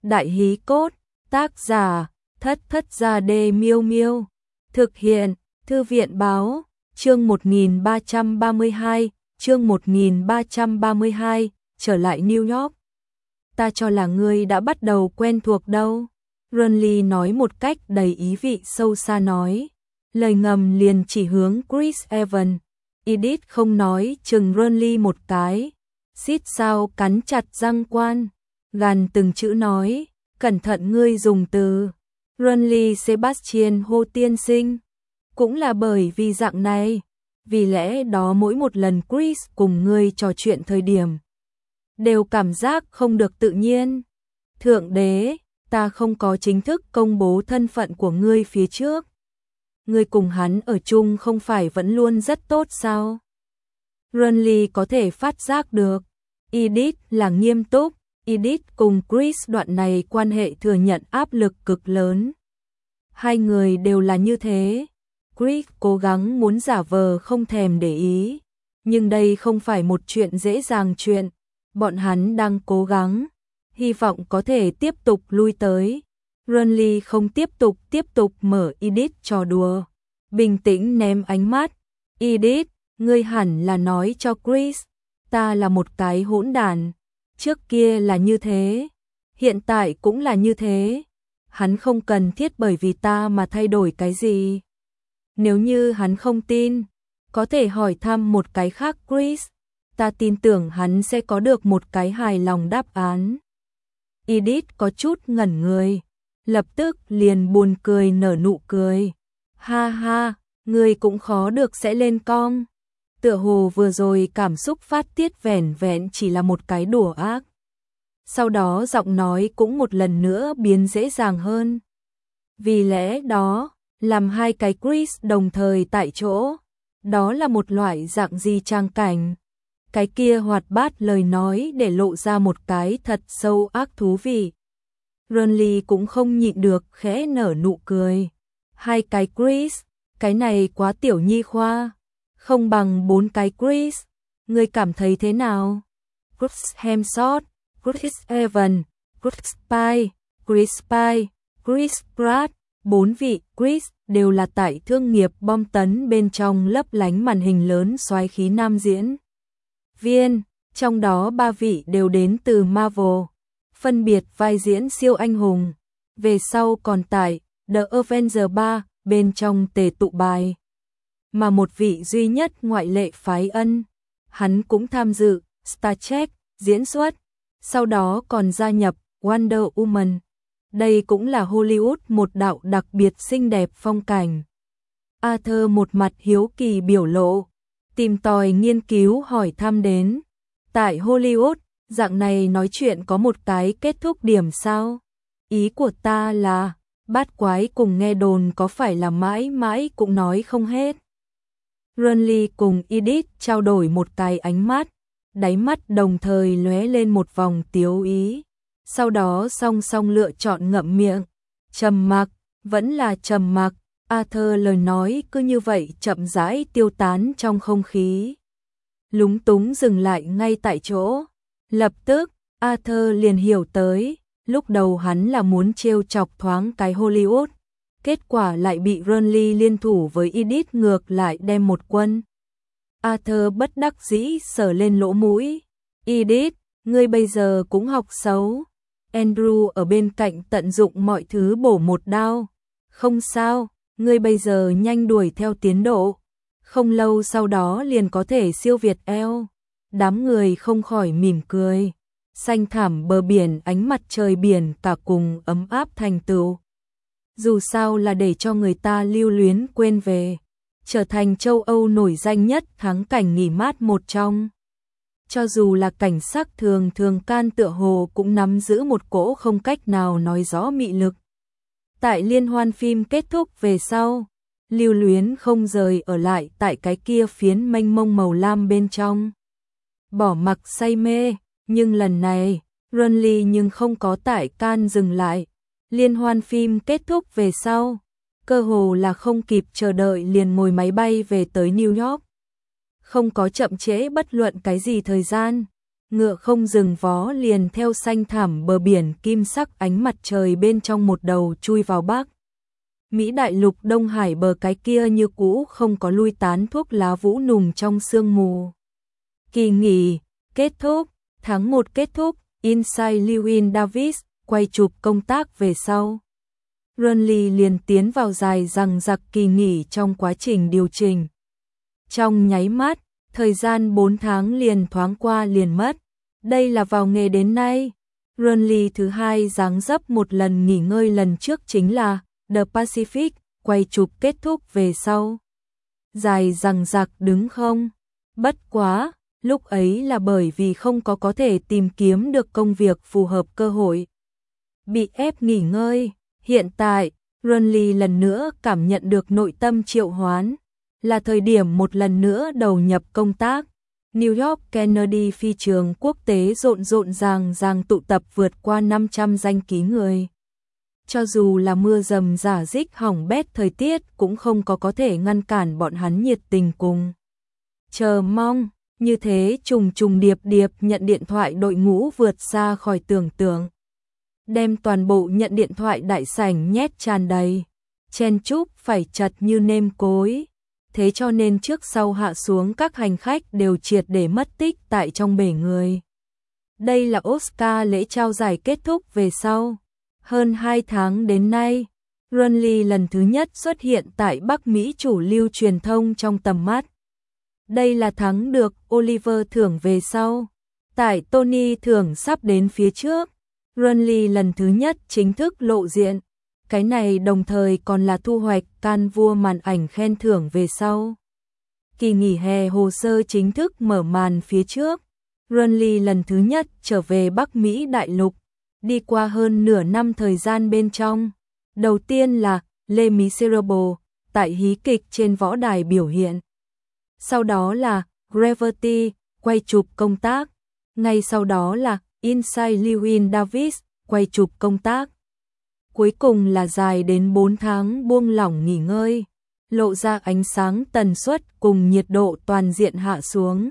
Đại hí cốt, tác giả, Thất Thất Gia Đê Miêu Miêu. Thực hiện, Thư viện báo, chương 1332, chương 1332, trở lại New York. Ta cho là ngươi đã bắt đầu quen thuộc đâu. Ronly nói một cách đầy ý vị sâu xa nói. Lời ngầm liền chỉ hướng Chris Evans. Edith không nói chừng Ronly một cái. Xít sao cắn chặt răng quan. Gàn từng chữ nói. Cẩn thận ngươi dùng từ. Ronly Sebastian hô tiên sinh. Cũng là bởi vì dạng này. Vì lẽ đó mỗi một lần Chris cùng ngươi trò chuyện thời điểm. Đều cảm giác không được tự nhiên. Thượng đế, ta không có chính thức công bố thân phận của ngươi phía trước. Ngươi cùng hắn ở chung không phải vẫn luôn rất tốt sao? Ronly có thể phát giác được. Edith là nghiêm túc. Edith cùng Chris đoạn này quan hệ thừa nhận áp lực cực lớn. Hai người đều là như thế. Chris cố gắng muốn giả vờ không thèm để ý. Nhưng đây không phải một chuyện dễ dàng chuyện. Bọn hắn đang cố gắng. Hy vọng có thể tiếp tục lui tới. Ronly không tiếp tục mở Edith trò đùa. Bình tĩnh ném ánh mắt. Edith, ngươi hẳn là nói cho Chris. Ta là một cái hỗn đản. Trước kia là như thế. Hiện tại cũng là như thế. Hắn không cần thiết bởi vì ta mà thay đổi cái gì. Nếu như hắn không tin, có thể hỏi thăm một cái khác Chris. Ta tin tưởng hắn sẽ có được một cái hài lòng đáp án. Edith có chút ngẩn người. Lập tức liền buồn cười nở nụ cười. Ha ha, ngươi cũng khó được sẽ lên cong. Tựa hồ vừa rồi cảm xúc phát tiết vẻn vẹn chỉ là một cái đùa ác. Sau đó giọng nói cũng một lần nữa biến dễ dàng hơn. Vì lẽ đó, làm hai cái Chris đồng thời tại chỗ. Đó là một loại dạng gì trang cảnh. Cái kia hoạt bát lời nói để lộ ra một cái thật sâu ác thú vị. Ronly cũng không nhịn được khẽ nở nụ cười. Hai cái Chris, cái này quá tiểu nhi khoa. Không bằng bốn cái Chris. Ngươi cảm thấy thế nào? Chris Hemsworth, Chris Evans, Chris Pine, Chris Pine, Chris Pratt. Bốn vị Chris đều là tại thương nghiệp bom tấn bên trong lấp lánh màn hình lớn soái khí nam diễn viên, trong đó ba vị đều đến từ Marvel, phân biệt vai diễn siêu anh hùng. Về sau còn tại The Avengers 3 bên trong tề tụ bài. Mà một vị duy nhất ngoại lệ phái ân, hắn cũng tham dự Star Trek diễn xuất, sau đó còn gia nhập Wonder Woman. Đây cũng là Hollywood một đạo đặc biệt xinh đẹp phong cảnh. Arthur một mặt hiếu kỳ biểu lộ, tìm tòi nghiên cứu hỏi thăm đến. Tại Hollywood, dạng này nói chuyện có một cái kết thúc điểm sao? Ý của ta là, bát quái cùng nghe đồn có phải là mãi mãi cũng nói không hết. Ronly cùng Edith trao đổi một cái ánh mắt, đáy mắt đồng thời lóe lên một vòng tiếu ý. Sau đó song song lựa chọn ngậm miệng. Trầm mặc, vẫn là trầm mặc. Arthur lời nói cứ như vậy chậm rãi tiêu tán trong không khí. Lúng túng dừng lại ngay tại chỗ. Lập tức, Arthur liền hiểu tới, lúc đầu hắn là muốn trêu chọc thoáng cái Hollywood. Kết quả lại bị Ronly liên thủ với Edith ngược lại đem một quân. Arthur bất đắc dĩ sờ lên lỗ mũi. Edith, ngươi bây giờ cũng học xấu. Andrew ở bên cạnh tận dụng mọi thứ bổ một đao. Không sao, ngươi bây giờ nhanh đuổi theo tiến độ. Không lâu sau đó liền có thể siêu việt eo. Đám người không khỏi mỉm cười. Xanh thẳm bờ biển, ánh mặt trời biển cả cùng ấm áp thành tựu. Dù sao là để cho người ta lưu luyến quên về. Trở thành châu Âu nổi danh nhất thắng cảnh nghỉ mát một trong. Cho dù là cảnh sắc thường can tựa hồ cũng nắm giữ một cỗ không cách nào nói rõ mị lực. Tại liên hoan phim kết thúc về sau, lưu luyến không rời ở lại tại cái kia phiến mênh mông màu lam bên trong. Bỏ mặc say mê, nhưng lần này, Ronly nhưng không có tại Cannes dừng lại. Liên hoan phim kết thúc về sau, cơ hồ là không kịp chờ đợi liền ngồi máy bay về tới New York. Không có chậm trễ bất luận cái gì thời gian. ngựa không dừng vó liền theo xanh thẳm bờ biển kim sắc ánh mặt trời bên trong một đầu chui vào Bắc Mỹ đại lục Đông Hải bờ cái kia như cũ không có lui tán thuốc lá vũ nùng trong sương mù. Kỳ nghỉ kết thúc, tháng 1 kết thúc, Inside Llewyn Davis quay chụp công tác về sau. Burnley liền tiến vào dài dằng dặc kỳ nghỉ trong quá trình điều chỉnh. Trong nháy mắt, thời gian 4 tháng liền thoáng qua liền mất. Đây là vào nghề đến nay. Burnley thứ hai dáng dấp một lần nghỉ ngơi, lần trước chính là The Pacific, quay chụp kết thúc về sau. Dài dằng dặc đứng không? Bất quá, lúc ấy là bởi vì không có thể tìm kiếm được công việc phù hợp, cơ hội bị ép nghỉ ngơi. Hiện tại, Burnley lần nữa cảm nhận được nội tâm triệu hoán, là thời điểm một lần nữa đầu nhập công tác. New York Kennedy phi trường quốc tế rộn ràng tụ tập vượt qua 500 danh ký người. Cho dù là mưa rầm rả rích hỏng bét thời tiết cũng không có thể ngăn cản bọn hắn nhiệt tình cùng chờ mong. Như thế trùng điệp nhận điện thoại đội ngũ vượt xa khỏi tưởng tượng. Đem toàn bộ nhận điện thoại đại sảnh nhét tràn đầy, chen chúc phải chật như nêm cối. Thế cho nên trước sau hạ xuống các hành khách đều triệt để mất tích tại trong bể người. Đây là Oscar lễ trao giải kết thúc về sau. Hơn 2 tháng đến nay, Burnley lần thứ nhất xuất hiện tại Bắc Mỹ chủ lưu truyền thông trong tầm mắt. Đây là thắng được Oliver thưởng về sau. Tại Tony thưởng sắp đến phía trước, Burnley lần thứ nhất chính thức lộ diện. Cái này đồng thời còn là thu hoạch can vua màn ảnh khen thưởng về sau. Kỳ nghỉ hè hồ sơ chính thức mở màn phía trước. Burnley lần thứ nhất trở về Bắc Mỹ đại lục. Đi qua hơn nửa năm thời gian bên trong. Đầu tiên là Les Miserables, tại hí kịch trên võ đài biểu hiện. Sau đó là Gravity, quay chụp công tác. Ngay sau đó là Inside Llewyn Davis, quay chụp công tác. Cuối cùng là dài đến 4 tháng buông lỏng nghỉ ngơi, lộ ra ánh sáng tần suất cùng nhiệt độ toàn diện hạ xuống.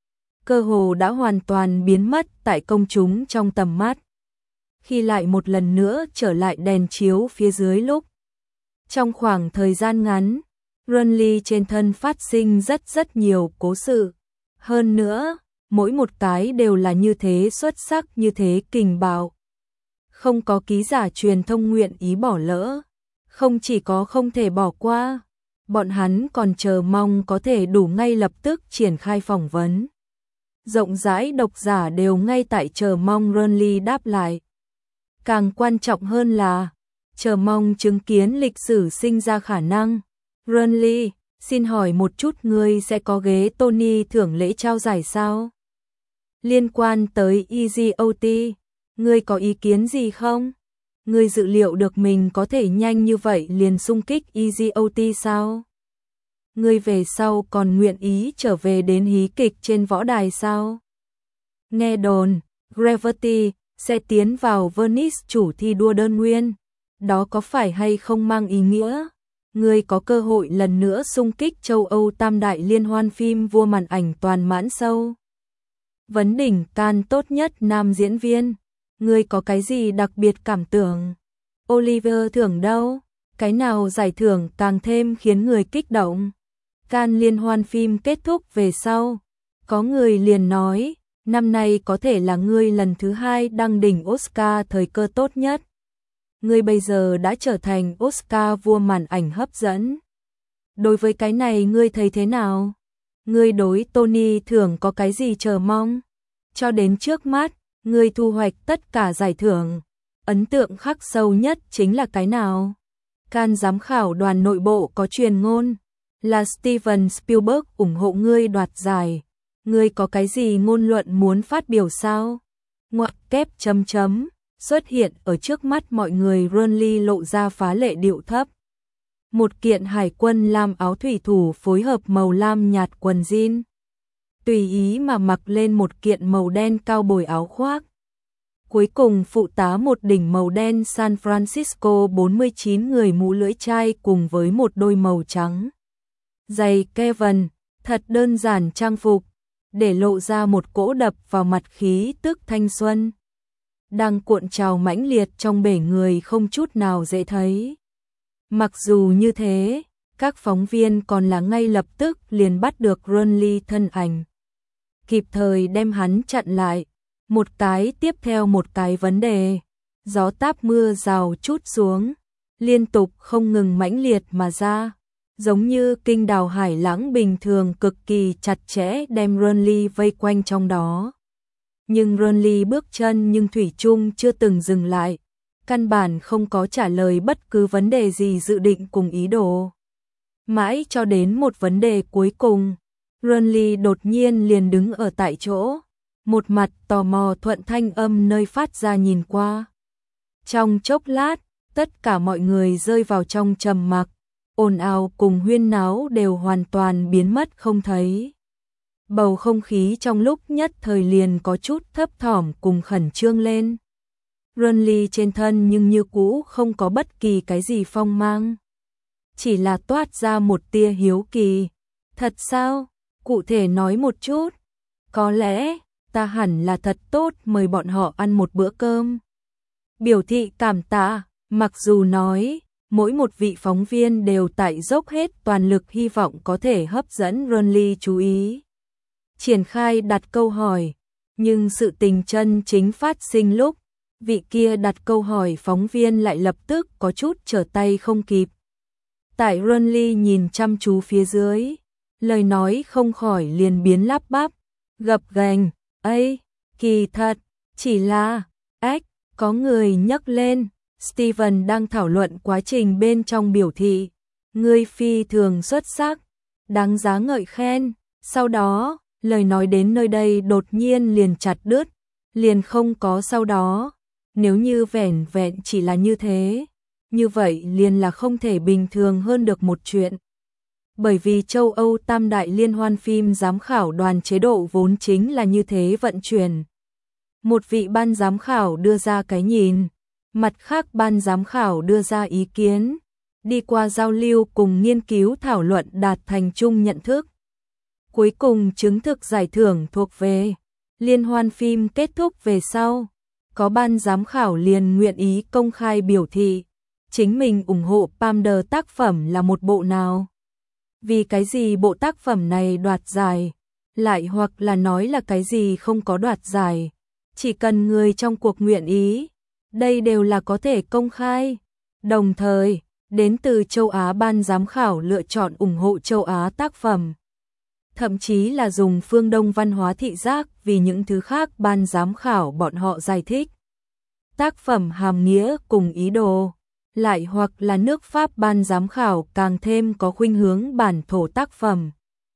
Cơ hồ đã hoàn toàn biến mất tại công chúng trong tầm mắt. Khi lại một lần nữa trở lại đèn chiếu phía dưới lúc. Trong khoảng thời gian ngắn, Burnley trên thân phát sinh rất nhiều cố sự. Hơn nữa, mỗi một cái đều là như thế xuất sắc, như thế kình bạo. Không có ký giả truyền thông nguyện ý bỏ lỡ. Không chỉ có không thể bỏ qua, bọn hắn còn chờ mong có thể đủ ngay lập tức triển khai phỏng vấn. Rộng rãi độc giả đều ngay tại chờ mong Burnley đáp lại. Càng quan trọng hơn là chờ mong chứng kiến lịch sử sinh ra khả năng. Burnley, xin hỏi một chút, ngươi sẽ có ghế Tony thưởng lễ trao giải sao? Liên quan tới EGOT, ngươi có ý kiến gì không? Ngươi dự liệu được mình có thể nhanh như vậy liền xung kích EGOT sao? Ngươi về sau còn nguyện ý trở về đến hí kịch trên võ đài sao? Nghe đồn, Gravity sẽ tiến vào Venice chủ thi đua đơn nguyên. Đó có phải hay không mang ý nghĩa ngươi có cơ hội lần nữa xung kích châu Âu tam đại liên hoan phim vua màn ảnh toàn mãn show? Vấn đỉnh Cannes tốt nhất nam diễn viên, ngươi có cái gì đặc biệt cảm tưởng? Oliver thưởng đâu? Cái nào giải thưởng càng thêm khiến người kích động? Cannes liên hoan phim kết thúc về sau, có người liền nói, năm nay có thể là ngươi lần thứ 2 đăng đỉnh Oscar, thời cơ tốt nhất. Ngươi bây giờ đã trở thành Oscar vua màn ảnh hấp dẫn. Đối với cái này ngươi thấy thế nào? Ngươi đối Tony thưởng có cái gì chờ mong? Cho đến trước mắt, ngươi thu hoạch tất cả giải thưởng, ấn tượng khắc sâu nhất chính là cái nào? Cannes giám khảo đoàn nội bộ có truyền ngôn là Steven Spielberg ủng hộ ngươi đoạt giải. Ngươi có cái gì ngôn luận muốn phát biểu sao? Ngoặc kép chấm chấm xuất hiện ở trước mắt mọi người. Burnley lộ ra phá lệ điệu thấp. Một kiện hải quân lam áo thủy thủ phối hợp màu lam nhạt quần jean. Tùy ý mà mặc lên một kiện màu đen cao bồi áo khoác. Cuối cùng phụ tá một đỉnh màu đen San Francisco 49 người mũ lưỡi chai cùng với một đôi màu trắng. Giày Kevin, thật đơn giản trang phục. để lộ ra một cỗ đập vào mặt khí tức thanh xuân đang cuộn trào mãnh liệt trong bể người không chút nào dễ thấy. Mặc dù như thế, các phóng viên còn là ngay lập tức liền bắt được Renly thân ảnh, kịp thời đem hắn chặn lại, một cái tiếp theo một cái vấn đề, gió táp mưa rào trút xuống, liên tục không ngừng mãnh liệt mà ra, giống như kinh đào hải lãng bình thường cực kỳ chặt chẽ đem Renly vây quanh trong đó. Nhưng Renly bước chân nhưng thủy chung chưa từng dừng lại, căn bản không có trả lời bất cứ vấn đề gì dự định cùng ý đồ. Mãi cho đến một vấn đề cuối cùng, Renly đột nhiên liền đứng ở tại chỗ, một mặt tò mò thuận thanh âm nơi phát ra nhìn qua. Trong chốc lát, tất cả mọi người rơi vào trong trầm mặc, ồn ào cùng huyên náo đều hoàn toàn biến mất không thấy. Bầu không khí trong lúc nhất thời liền có chút thấp thỏm cùng khẩn trương lên. Renly trên thân nhưng như cũ không có bất kỳ cái gì phong mang, chỉ là toát ra một tia hiếu kỳ. Thật sao? Cụ thể nói một chút. Có lẽ ta hẳn là thật tốt mời bọn họ ăn một bữa cơm. Biểu thị cảm tạ, mặc dù nói mỗi một vị phóng viên đều tại dốc hết toàn lực hy vọng có thể hấp dẫn Renly chú ý, triển khai đặt câu hỏi, nhưng sự tình chân chính phát sinh lúc vị kia đặt câu hỏi phóng viên lại lập tức có chút trở tay không kịp. Tại Renly nhìn chăm chú phía dưới, lời nói không khỏi liền biến lắp bắp, gập ghềnh, "Ây, kỳ thật, chỉ là, có người nhắc lên." Steven đang thảo luận quá trình bên trong biểu thị, "Ngươi phi thường xuất sắc, đáng giá ngợi khen." Sau đó, lời nói đến nơi đây đột nhiên liền chặt đứt, liền không có sau đó. Nếu như vẻn vẹn chỉ là như thế, như vậy liền là không thể bình thường hơn được một chuyện. Bởi vì châu Âu tam đại liên hoan phim giám khảo đoàn chế độ vốn chính là như thế vận chuyển. Một vị ban giám khảo đưa ra cái nhìn, mặt khác ban giám khảo đưa ra ý kiến, đi qua giao lưu cùng nghiên cứu thảo luận đạt thành chung nhận thức. Cuối cùng chứng thực giải thưởng thuộc về liên hoan phim kết thúc về sau, có ban giám khảo liền nguyện ý công khai biểu thị chính mình ủng hộ Palmer tác phẩm là một bộ nào. Vì cái gì bộ tác phẩm này đoạt giải, lại hoặc là nói là cái gì không có đoạt giải, chỉ cần người trong cuộc nguyện ý, đây đều là có thể công khai. Đồng thời, đến từ châu Á ban giám khảo lựa chọn ủng hộ châu Á tác phẩm, thậm chí là dùng phương Đông văn hóa thị giác vì những thứ khác ban giám khảo bọn họ giải thích tác phẩm hàm nghĩa cùng ý đồ, lại hoặc là nước Pháp ban giám khảo càng thêm có khuynh hướng bản thổ tác phẩm.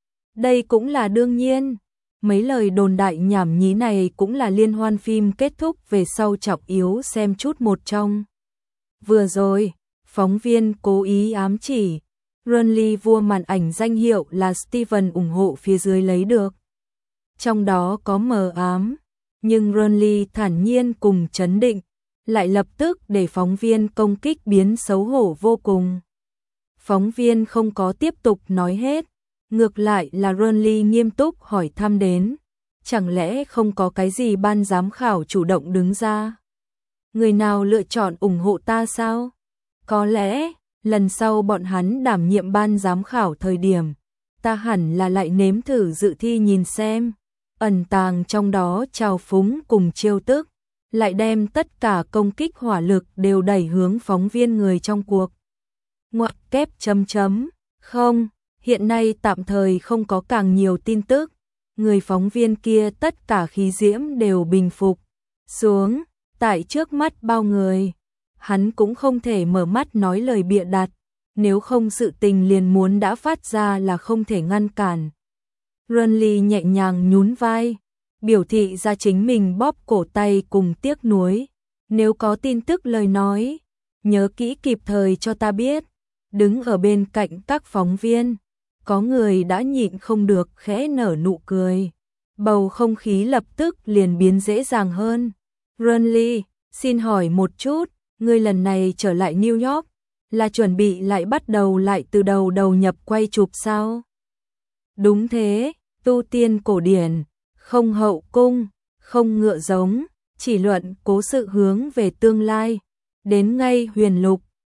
Đây cũng là đương nhiên, mấy lời đồn đại nhảm nhí này cũng là liên hoan phim kết thúc về sau trọng yếu xem chút một trong. Vừa rồi, phóng viên cố ý ám chỉ, Renly vua màn ảnh danh hiệu là Steven ủng hộ phía dưới lấy được. Trong đó có mờ ám, nhưng Renly thản nhiên cùng trấn định, lại lập tức để phóng viên công kích biến xấu hổ vô cùng. Phóng viên không có tiếp tục nói hết, ngược lại là Renly nghiêm túc hỏi thăm đến, chẳng lẽ không có cái gì ban giám khảo chủ động đứng ra? Người nào lựa chọn ủng hộ ta sao? Có lẽ, lần sau bọn hắn đảm nhiệm ban giám khảo thời điểm, ta hẳn là lại nếm thử dự thi nhìn xem, ẩn tàng trong đó trào phúng cùng trêu tức, lại đem tất cả công kích hỏa lực đều đẩy hướng phóng viên người trong cuộc. Ngoặc kép chấm chấm, không, hiện nay tạm thời không có càng nhiều tin tức, người phóng viên kia tất cả khí diễm đều bình phục xuống, tại trước mắt bao người. Hắn cũng không thể mở mắt nói lời bịa đặt, nếu không sự tình liền muốn đã phát ra là không thể ngăn cản. Renly nhẹ nhàng nhún vai, biểu thị ra chính mình bóp cổ tay cùng tiếc nuối. Nếu có tin tức lời nói, nhớ kỹ kịp thời cho ta biết. Đứng ở bên cạnh các phóng viên, có người đã nhịn không được khẽ nở nụ cười. Bầu không khí lập tức liền biến dễ dàng hơn. Renly, xin hỏi một chút, ngươi lần này trở lại New York, là chuẩn bị lại bắt đầu lại từ đầu nhập quay chụp sao? Đúng thế, tu tiên cổ điển, không hậu cung, không ngựa giống, chỉ luận cố sự hướng về tương lai. Đến ngay huyền lục,